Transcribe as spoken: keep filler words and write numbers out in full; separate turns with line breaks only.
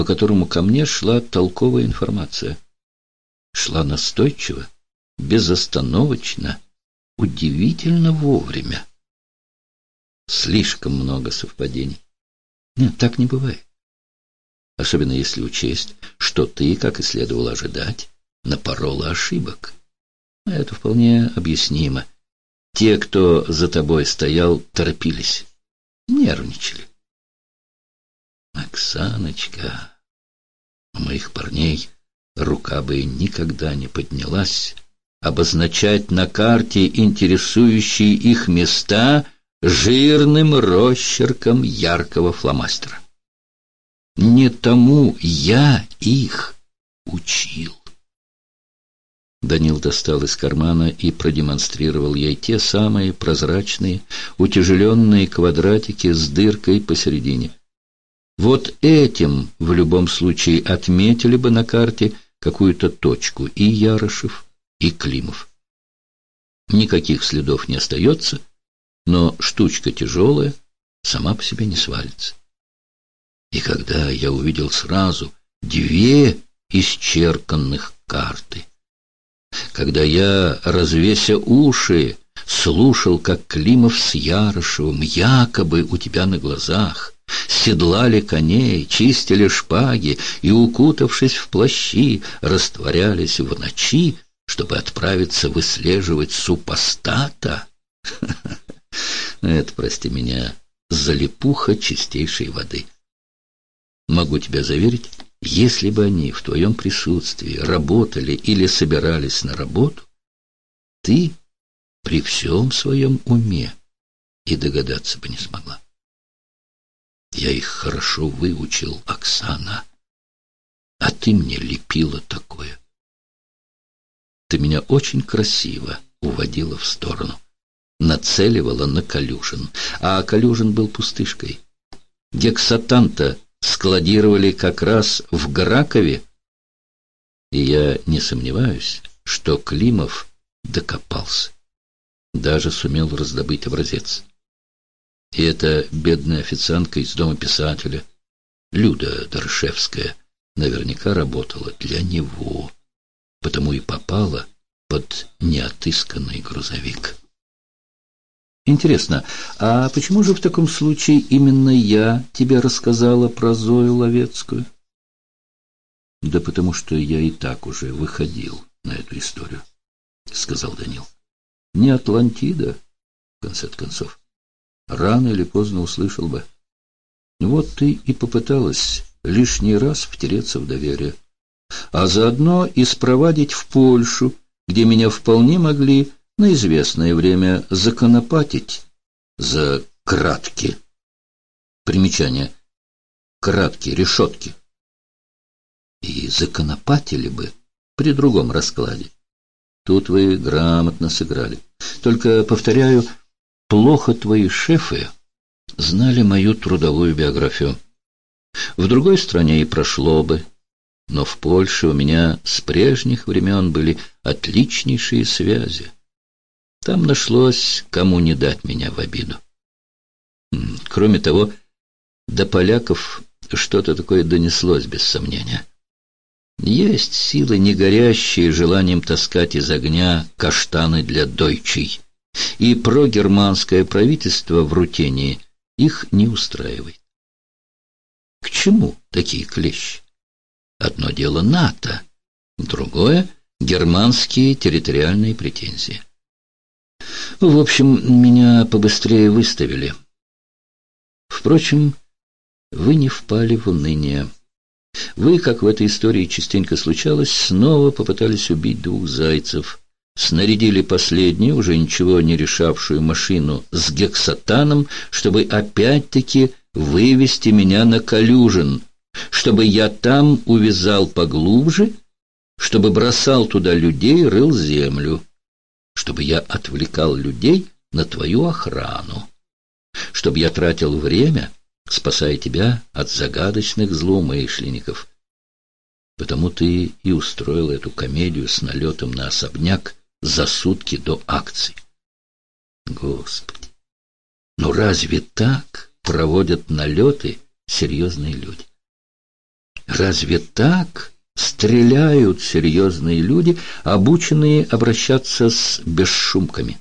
по которому ко мне шла толковая информация. Шла настойчиво, безостановочно, удивительно вовремя. Слишком много совпадений. Нет, так не бывает. Особенно если учесть, что ты, как и следовало ожидать, напорола ошибок. Это вполне объяснимо. Те, кто за тобой стоял, торопились, нервничали. Оксаночка, у моих парней рука бы никогда не поднялась обозначать на карте интересующие их места жирным росчерком яркого фломастера. Не тому я их учил. Данил достал из кармана и продемонстрировал ей те самые прозрачные, утяжеленные квадратики с дыркой посередине. Вот этим в любом случае отметили бы на карте какую-то точку и Ярошев, и Климов. Никаких следов не остается, но штучка тяжелая, сама по себе не свалится. И когда я увидел сразу две исчерканных карты, когда я, развеся уши, слушал, как Климов с Ярошевым якобы у тебя на глазах седлали коней, чистили шпаги и, укутавшись в плащи, растворялись в ночи, чтобы отправиться выслеживать супостата, это, прости меня, залипуха чистейшей воды. Могу тебя заверить, если бы они в твоем присутствии работали или собирались на работу, ты при всем своем уме и догадаться бы не смогла. Я их хорошо выучил, Оксана, а ты мне лепила такое. Ты меня очень красиво уводила в сторону, нацеливала на Калюжин, а Калюжин был пустышкой. Гексатанта складировали как раз в Гракове, и я не сомневаюсь, что Климов докопался, даже сумел раздобыть образец. И эта бедная официантка из дома писателя, Люда Доршевская, наверняка работала для него, потому и попала под неотысканный грузовик. Интересно, а почему же в таком случае именно я тебе рассказала про Зою Ловецкую? Да потому что я и так уже выходил на эту историю, сказал Данил. Не Атлантида, в конце концов. Рано или поздно услышал бы. Вот ты и попыталась лишний раз втереться в доверие, а заодно и спровадить в Польшу, где меня вполне могли на известное время законопатить за кратки. Примечание. Кратки, решетки. И законопатили бы при другом раскладе. Тут вы грамотно сыграли. Только, повторяю, плохо твои шефы знали мою трудовую биографию. В другой стране и прошло бы, но в Польше у меня с прежних времен были отличнейшие связи. Там нашлось, кому не дать меня в обиду. Кроме того, до поляков что-то такое донеслось, без сомнения. Есть силы, не горящие желанием таскать из огня каштаны для дойчей, и прогерманское правительство в Рутении их не устраивает. К чему такие клещи? Одно дело НАТО, другое — германские территориальные претензии. В общем, меня побыстрее выставили. Впрочем, вы не впали в уныние. Вы, как в этой истории частенько случалось, снова попытались убить двух зайцев. Снарядили последнюю, уже ничего не решавшую машину с гексатаном, чтобы опять-таки вывести меня на Калюжин, чтобы я там увязал поглубже, чтобы бросал туда людей, рыл землю, чтобы я отвлекал людей на твою охрану, чтобы я тратил время, спасая тебя от загадочных злоумышленников. Потому ты и устроил эту комедию с налетом на особняк за сутки до акции. Господи, ну разве так проводят налеты серьезные люди? Разве так стреляют серьезные люди, обученные обращаться с бесшумками?